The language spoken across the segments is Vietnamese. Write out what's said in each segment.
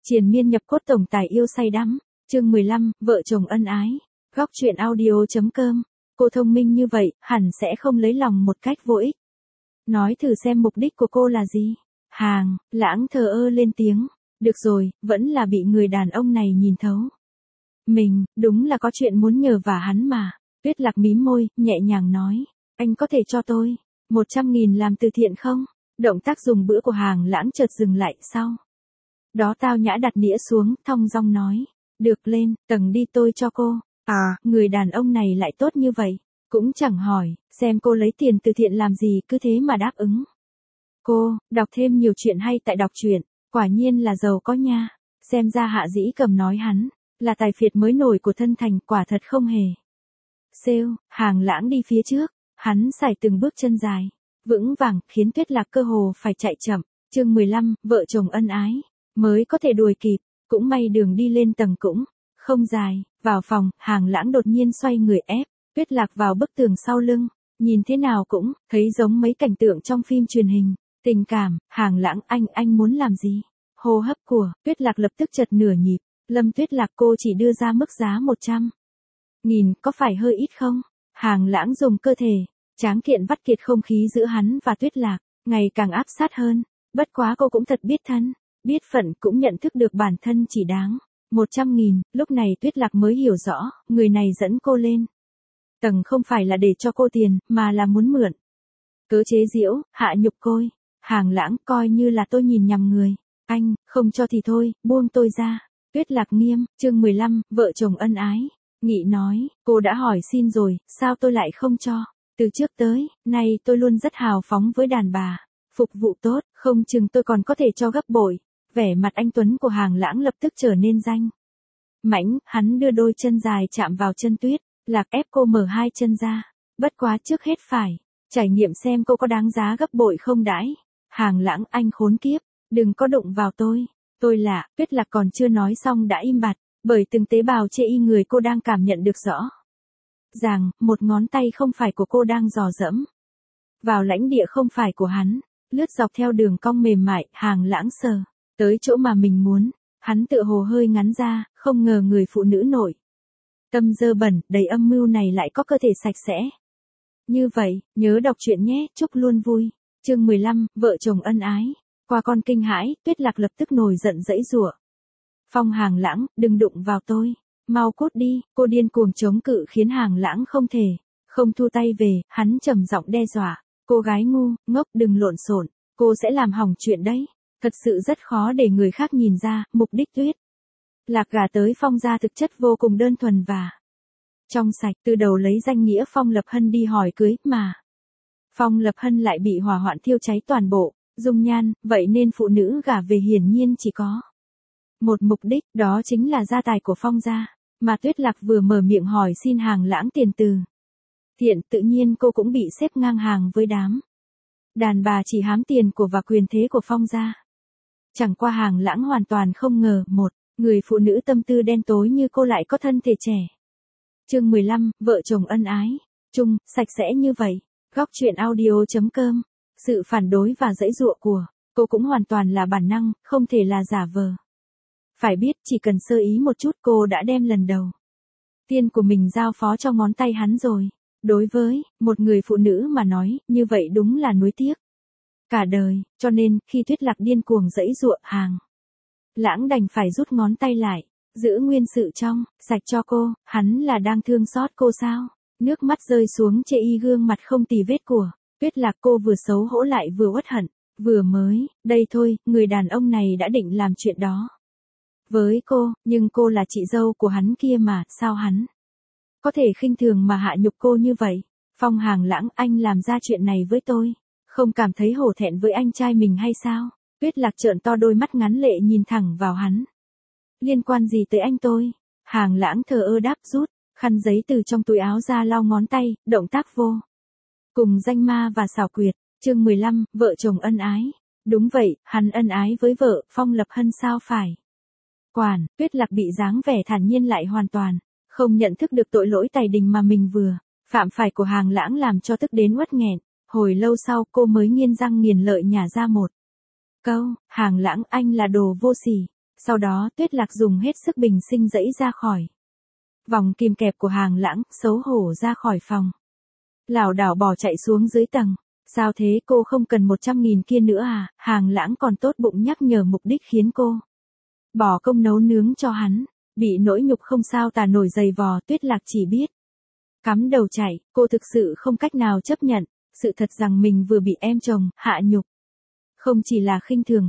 Triền miên nhập cốt tổng tài yêu say đắm. Chương 15, vợ chồng ân ái. Góc truyện audio.com. Cô thông minh như vậy, hẳn sẽ không lấy lòng một cách vô ích. Nói thử xem mục đích của cô là gì? Hàng Lãng thờ ơ lên tiếng. Được rồi, vẫn là bị người đàn ông này nhìn thấu. Mình, đúng là có chuyện muốn nhờ vả hắn mà. Tuyết Lạc mím môi, nhẹ nhàng nói. Anh có thể cho tôi 100.000 làm từ thiện không? Động tác dùng bữa của Hàng Lãng chợt dừng lại sau. Đó tao nhã đặt đĩa xuống, thong dong nói. Được lên, tầng đi tôi cho cô. À, người đàn ông này lại tốt như vậy. Cũng chẳng hỏi, xem cô lấy tiền từ thiện làm gì, cứ thế mà đáp ứng. Cô, đọc thêm nhiều chuyện hay tại đọc truyện, quả nhiên là giàu có nha. Xem ra Hạ Dĩ Cầm nói hắn, là tài phiệt mới nổi của thân thành, quả thật không hề. Sale, Hàng Lãng đi phía trước, hắn sải từng bước chân dài, vững vàng, khiến Tuyết Lạc cơ hồ phải chạy chậm. Chương 15, vợ chồng ân ái, mới có thể đuổi kịp, cũng may đường đi lên tầng cũng không dài. Vào phòng, Hàng Lãng đột nhiên xoay người ép Tuyết Lạc vào bức tường sau lưng, nhìn thế nào cũng thấy giống mấy cảnh tượng trong phim truyền hình. Tình cảm, Hàng Lãng, anh muốn làm gì? Hô hấp của Tuyết Lạc lập tức chật nửa nhịp. Lâm Tuyết Lạc, cô chỉ đưa ra mức giá 100.000, có phải hơi ít không? Hàng Lãng dùng cơ thể tráng kiện vắt kiệt không khí giữa hắn và Tuyết Lạc, ngày càng áp sát hơn. Bất quá cô cũng thật biết thân, biết phận, cũng nhận thức được bản thân chỉ đáng 100.000. Lúc này Tuyết Lạc mới hiểu rõ, người này dẫn cô lên tầng không phải là để cho cô tiền, mà là muốn mượn. Cớ chế giễu, hạ nhục côi. Hàng Lãng, coi như là tôi nhìn nhầm người. Anh, không cho thì thôi, buông tôi ra. Tuyết Lạc nghiêm. Chương 15, vợ chồng ân ái. Nghị nói, cô đã hỏi xin rồi, sao tôi lại không cho? Từ trước tới nay tôi luôn rất hào phóng với đàn bà. Phục vụ tốt, không chừng tôi còn có thể cho gấp bội. Vẻ mặt anh tuấn của Hàng Lãng lập tức trở nên danh mãnh, hắn đưa đôi chân dài chạm vào chân Tuyết Lạc, ép cô mở hai chân ra. Bất quá trước hết phải trải nghiệm xem cô có đáng giá gấp bội không đãi. Hàng Lãng, anh khốn kiếp, đừng có đụng vào tôi. Tôi là, Tuyết Lạc còn chưa nói xong đã im bặt, bởi từng tế bào chê y người cô đang cảm nhận được rõ ràng, một ngón tay không phải của cô đang dò dẫm vào lãnh địa không phải của hắn, lướt dọc theo đường cong mềm mại. Hàng Lãng sờ tới chỗ mà mình muốn, hắn tựa hồ hơi ngắn ra, không ngờ người phụ nữ nội tâm dơ bẩn, đầy âm mưu này lại có cơ thể sạch sẽ như vậy. Nhớ đọc truyện nhé, chúc luôn vui. Chương 15, vợ chồng ân ái. Qua con kinh hãi, Tuyết Lạc lập tức nổi giận giãy giụa. Phong Hàng Lãng, đừng đụng vào tôi, mau cút đi. Cô điên cuồng chống cự khiến Hàng Lãng không thể không thu tay về. Hắn trầm giọng đe dọa, cô gái ngu ngốc, đừng lộn xộn, cô sẽ làm hỏng chuyện đấy. Thật sự rất khó để người khác nhìn ra. Mục đích Tuyết Lạc gả tới Phong gia thực chất vô cùng đơn thuần và trong sạch, từ đầu lấy danh nghĩa Phong Lập Hân đi hỏi cưới, mà Phong Lập Hân lại bị hỏa hoạn thiêu cháy toàn bộ dung nhan, vậy nên phụ nữ gả về hiển nhiên chỉ có một mục đích, đó chính là gia tài của Phong gia. Mà Tuyết Lạc vừa mở miệng hỏi xin Hàng Lãng tiền từ thiện, tự nhiên cô cũng bị xếp ngang hàng với đám đàn bà chỉ hám tiền của và quyền thế của Phong gia. Chẳng qua Hàng Lãng hoàn toàn không ngờ, một người phụ nữ tâm tư đen tối như cô lại có thân thể trẻ. Chương 15, vợ chồng ân ái. Chung, sạch sẽ như vậy. Góc truyện audio.com. Sự phản đối và giãy giụa của cô cũng hoàn toàn là bản năng, không thể là giả vờ. Phải biết, chỉ cần sơ ý một chút cô đã đem lần đầu tiên của mình giao phó cho ngón tay hắn rồi. Đối với một người phụ nữ mà nói, như vậy đúng là nuối tiếc cả đời. Cho nên, khi Tuyết Lạc điên cuồng giãy giụa, Hàng Lãng đành phải rút ngón tay lại, giữ nguyên sự trong sạch cho cô. Hắn là đang thương xót cô sao? Nước mắt rơi xuống chê y gương mặt không tì vết của Tuyết Lạc. Cô vừa xấu hổ lại vừa uất hận. Vừa mới đây thôi, người đàn ông này đã định làm chuyện đó với cô, nhưng cô là chị dâu của hắn kia mà, sao hắn có thể khinh thường mà hạ nhục cô như vậy? Phong Hàng Lãng, anh làm ra chuyện này với tôi, không cảm thấy hổ thẹn với anh trai mình hay sao? Tuyết Lạc trợn to đôi mắt ngắn lệ nhìn thẳng vào hắn. Liên quan gì tới anh tôi? Hàng Lãng thờ ơ đáp, rút khăn giấy từ trong túi áo ra lau ngón tay, động tác vô cùng danh ma và xảo quyệt. Chương 15, vợ chồng ân ái. Đúng vậy, hắn ân ái với vợ Phong Lập Hân, sao phải quản. Tuyết Lạc bị dáng vẻ thản nhiên lại hoàn toàn không nhận thức được tội lỗi tày đình mà mình vừa phạm phải của Hàng Lãng làm cho tức đến uất nghẹn. Hồi lâu sau cô mới nghiến răng nghiến lợi nhả ra một câu, Hàng Lãng, anh là đồ vô sỉ. Sau đó Tuyết Lạc dùng hết sức bình sinh giãy ra khỏi vòng kìm kẹp của Hàng Lãng, xấu hổ ra khỏi phòng. Lảo đảo bỏ chạy xuống dưới tầng. Sao thế, cô không cần 100.000 kia nữa à? Hàng Lãng còn tốt bụng nhắc nhở mục đích khiến cô bỏ công nấu nướng cho hắn. Bị nỗi nhục không sao tả nổi dày vò, Tuyết Lạc chỉ biết cắm đầu chạy. Cô thực sự không cách nào chấp nhận sự thật rằng mình vừa bị em chồng hạ nhục. Không chỉ là khinh thường,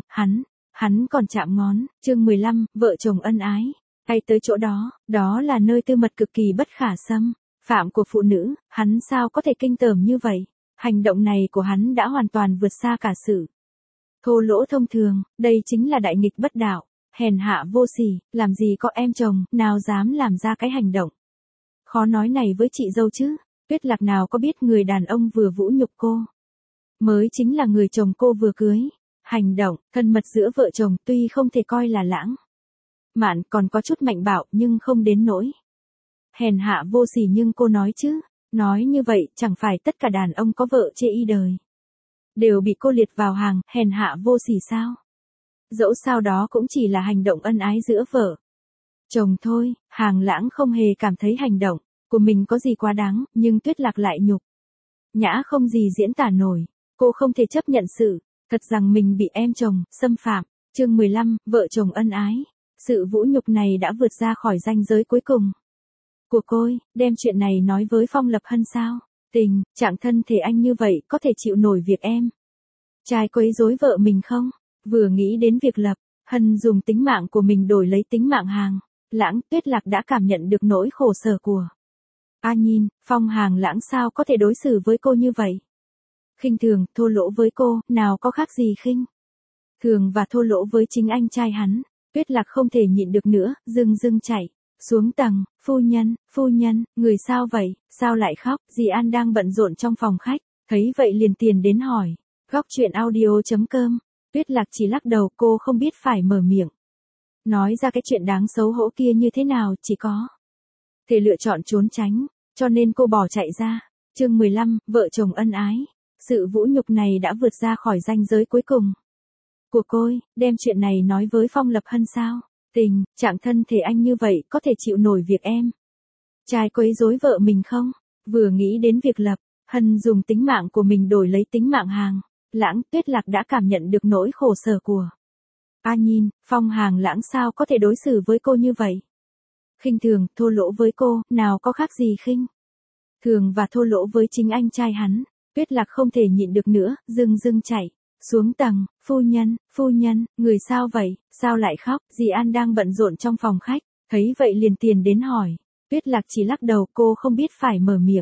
hắn còn chạm ngón. Chương 15, vợ chồng ân ái. Hay tới chỗ đó, đó là nơi tư mật cực kỳ bất khả xâm phạm của phụ nữ, hắn sao có thể kinh tởm như vậy? Hành động này của hắn đã hoàn toàn vượt xa cả sự thô lỗ thông thường, đây chính là đại nghịch bất đạo, hèn hạ vô sỉ, làm gì có em chồng, nào dám làm ra cái hành động khó nói này với chị dâu chứ? Tuyết Lạc nào có biết người đàn ông vừa vũ nhục cô mới chính là người chồng cô vừa cưới. Hành động thân mật giữa vợ chồng tuy không thể coi là lãng mạn, còn có chút mạnh bạo nhưng không đến nỗi hèn hạ vô sỉ, nhưng cô nói chứ, nói như vậy chẳng phải tất cả đàn ông có vợ chê y đời đều bị cô liệt vào hàng hèn hạ vô sỉ sao? Dẫu sao đó cũng chỉ là hành động ân ái giữa vợ chồng thôi. Hàng Lãng không hề cảm thấy hành động của mình có gì quá đáng, nhưng Tuyết Lạc lại nhục nhã không gì diễn tả nổi. Cô không thể chấp nhận sự thật rằng mình bị em chồng xâm phạm. Chương 15, vợ chồng ân ái. Sự vũ nhục này đã vượt ra khỏi ranh giới cuối cùng của cô. Đem chuyện này nói với Phong Lập Hân sao? Tình trạng thân thể anh như vậy có thể chịu nổi việc em trai quấy rối vợ mình không? Vừa nghĩ đến việc Lập Hân dùng tính mạng của mình đổi lấy tính mạng Hàng Lãng, Tuyết Lạc đã cảm nhận được nỗi khổ sở của nhìn, Phong Hàng Lãng sao có thể đối xử với cô như vậy? Khinh thường, thô lỗ với cô, nào có khác gì khinh thường và thô lỗ với chính anh trai hắn. Tuyết Lạc không thể nhịn được nữa, dưng chạy xuống tầng. Phu nhân, người sao vậy, sao lại khóc? Dì An đang bận rộn trong phòng khách, thấy vậy liền tiền đến hỏi. Góc truyện audio.com. Tuyết Lạc chỉ lắc đầu, cô không biết phải mở miệng nói ra cái chuyện đáng xấu hổ kia như thế nào, chỉ có thể lựa chọn trốn tránh, cho nên cô bỏ chạy ra. Chương 15, vợ chồng ân ái. Sự vũ nhục này đã vượt ra khỏi ranh giới cuối cùng của cô. Đem chuyện này nói với Phong Lập Hân sao? Tình trạng thân thể anh như vậy có thể chịu nổi việc em trai quấy rối vợ mình không? Vừa nghĩ đến việc Lập Hân dùng tính mạng của mình đổi lấy tính mạng Hàng Lãng, Tuyết Lạc đã cảm nhận được nỗi khổ sở của nhìn, Phong Hàng Lãng sao có thể đối xử với cô như vậy? Khinh thường, thô lỗ với cô, nào có khác gì khinh thường và thô lỗ với chính anh trai hắn. Tuyết Lạc không thể nhịn được nữa, dưng chạy xuống tầng. Phu nhân, người sao vậy, sao lại khóc? Dì An đang bận rộn trong phòng khách, thấy vậy liền tiền đến hỏi. Tuyết Lạc chỉ lắc đầu, cô không biết phải mở miệng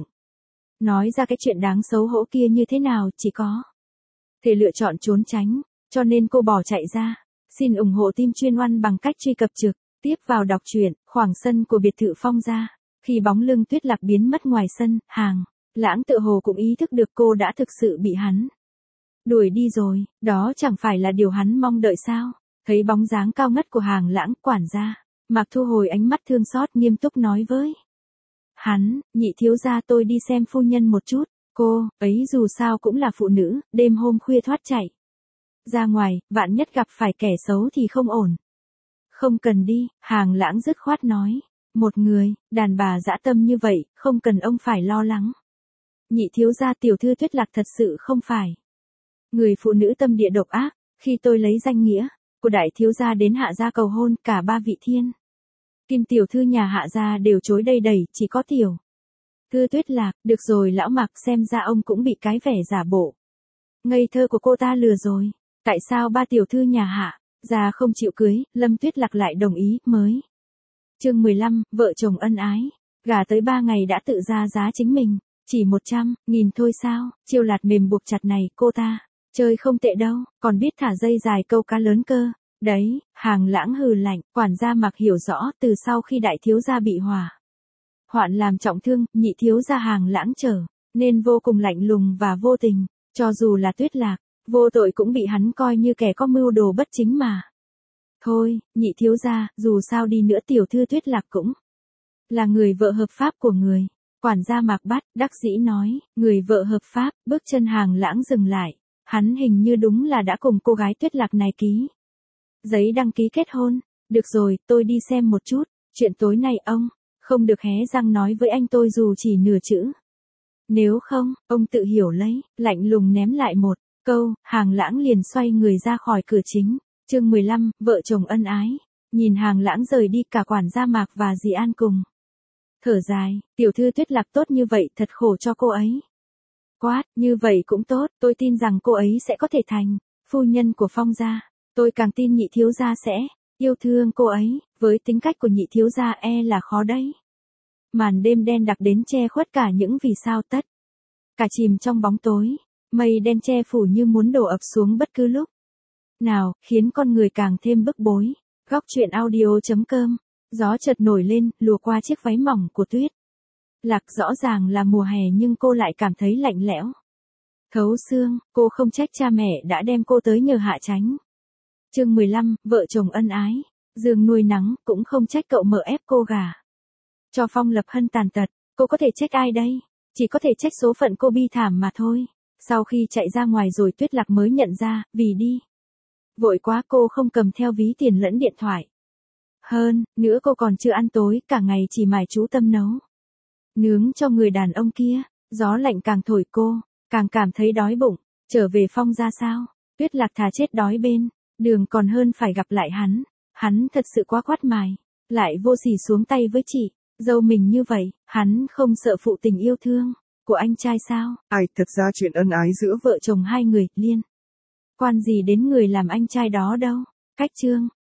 nói ra cái chuyện đáng xấu hổ kia như thế nào, chỉ có thể lựa chọn trốn tránh, cho nên cô bỏ chạy ra. Xin ủng hộ team chuyên oan bằng cách truy cập trực tiếp vào đọc truyện. Khoảng sân của biệt thự Phong gia. Khi bóng lưng Tuyết Lạc biến mất ngoài sân, Hàng Lãng tựa hồ cũng ý thức được cô đã thực sự bị hắn đuổi đi rồi. Đó chẳng phải là điều hắn mong đợi sao? Thấy bóng dáng cao ngất của Hàng Lãng, quản gia Mạc thu hồi ánh mắt thương xót, nghiêm túc nói với hắn. Nhị thiếu gia, tôi đi xem phu nhân một chút. Cô ấy dù sao cũng là phụ nữ, đêm hôm khuya thoát chạy ra ngoài, vạn nhất gặp phải kẻ xấu thì không ổn. Không cần đi, Hàng Lãng dứt khoát nói. Một người đàn bà dã tâm như vậy, không cần ông phải lo lắng. Nhị thiếu gia, tiểu thư Tuyết Lạc thật sự không phải người phụ nữ tâm địa độc ác. Khi tôi lấy danh nghĩa của đại thiếu gia đến Hạ gia cầu hôn, cả ba vị thiên kim tiểu thư nhà Hạ gia đều chối đầy đầy, chỉ có tiểu thư Tuyết Lạc. Được rồi lão Mạc, xem ra ông cũng bị cái vẻ giả bộ ngây thơ của cô ta lừa rồi. Tại sao ba tiểu thư nhà Hạ gia không chịu cưới, Lâm Tuyết Lạc lại đồng ý mới? Chương 15, vợ chồng ân ái. Gả tới 3 ngày đã tự ra giá chính mình, chỉ 100.000 thôi sao? Chiêu lạt mềm buộc chặt này, cô ta chơi không tệ đâu, còn biết thả dây dài câu cá lớn cơ. Đấy, Hàng Lãng hừ lạnh. Quản gia Mạc hiểu rõ, từ sau khi đại thiếu gia bị hỏa hoạn làm trọng thương, nhị thiếu gia Hàng Lãng trở nên vô cùng lạnh lùng và vô tình. Cho dù là Tuyết Lạc vô tội cũng bị hắn coi như kẻ có mưu đồ bất chính mà thôi. Nhị thiếu gia, dù sao đi nữa tiểu thư Tuyết Lạc cũng là người vợ hợp pháp của người. Quản gia Mạc Bát đắc dĩ nói. Người vợ hợp pháp? Bước chân Hàng Lãng dừng lại. Hắn hình như đúng là đã cùng cô gái Tuyết Lạc này ký giấy đăng ký kết hôn. Được rồi, tôi đi xem một chút, chuyện tối nay ông, không được hé răng nói với anh tôi dù chỉ nửa chữ. Nếu không, ông tự hiểu lấy, lạnh lùng ném lại một câu, Hàng Lãng liền xoay người ra khỏi cửa chính. Chương 15, vợ chồng ân ái. Nhìn Hàng Lãng rời đi, cả quản gia Mạc và dì An cùng thở dài, tiểu thư Tuyết Lạc tốt như vậy, thật khổ cho cô ấy. Quát, như vậy cũng tốt, tôi tin rằng cô ấy sẽ có thể thành phu nhân của Phong gia. Tôi càng tin nhị thiếu gia sẽ yêu thương cô ấy, với tính cách của nhị thiếu gia là khó đấy. Màn đêm đen đặc đến che khuất cả những vì sao tất. Cả chìm trong bóng tối, mây đen che phủ như muốn đổ ập xuống bất cứ lúc nào, khiến con người càng thêm bức bối. Góc truyện audio.com. Gió chợt nổi lên, lùa qua chiếc váy mỏng của Tuyết Lạc, rõ ràng là mùa hè nhưng cô lại cảm thấy lạnh lẽo thấu xương, cô không trách cha mẹ đã đem cô tới nhờ Hạ Chánh. Chương 15, vợ chồng ân ái. Dương nuôi nắng, cũng không trách cậu mở ép cô gả cho Phong Lập Hân tàn tật, cô có thể trách ai đây? Chỉ có thể trách số phận cô bi thảm mà thôi. Sau khi chạy ra ngoài rồi Tuyết Lạc mới nhận ra, vì đi vội quá cô không cầm theo ví tiền lẫn điện thoại. Hơn nữa cô còn chưa ăn tối, cả ngày chỉ mải chú tâm nấu nướng cho người đàn ông kia. Gió lạnh càng thổi cô càng cảm thấy đói bụng. Trở về Phong ra sao? Tuyết Lạc thà chết đói bên đường còn hơn phải gặp lại hắn. Hắn thật sự quá quát mài, lại vô sỉ xuống tay với chị dâu mình như vậy. Hắn không sợ phụ tình yêu thương của anh trai sao? Thật ra chuyện ân ái giữa vợ chồng hai người liên quan gì đến người làm anh trai đó đâu. Cách chương